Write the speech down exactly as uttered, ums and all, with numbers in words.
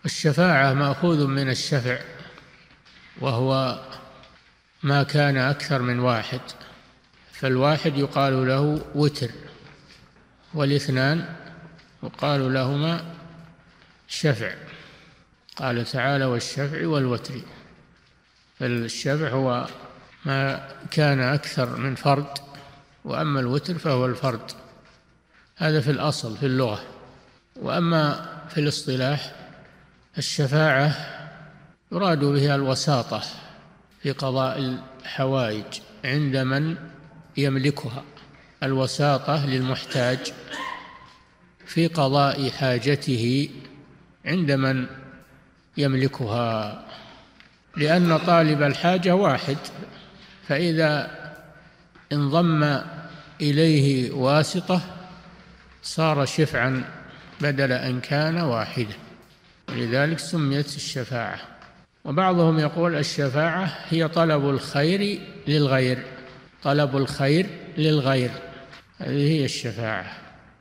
الشفاعة مأخوذ من الشفع، وهو ما كان أكثر من واحد، فالواحد يقال له وتر، والاثنان يقال لهما شفع. قال تعالى والشفع والوتر، فالشفع هو ما كان أكثر من فرد، وأما الوتر فهو الفرد. هذا في الأصل في اللغة. وأما في الاصطلاح الشفاعة يراد بها الوساطة في قضاء الحوائج عند من يملكها، الوساطة للمحتاج في قضاء حاجته عند من يملكها، لأن طالب الحاجة واحد، فإذا انضم إليه واسطة صار شفعا بدل أن كان واحدا، ولذلك سميت الشفاعة. وبعضهم يقول الشفاعة هي طلب الخير للغير، طلب الخير للغير، هذه هي الشفاعة.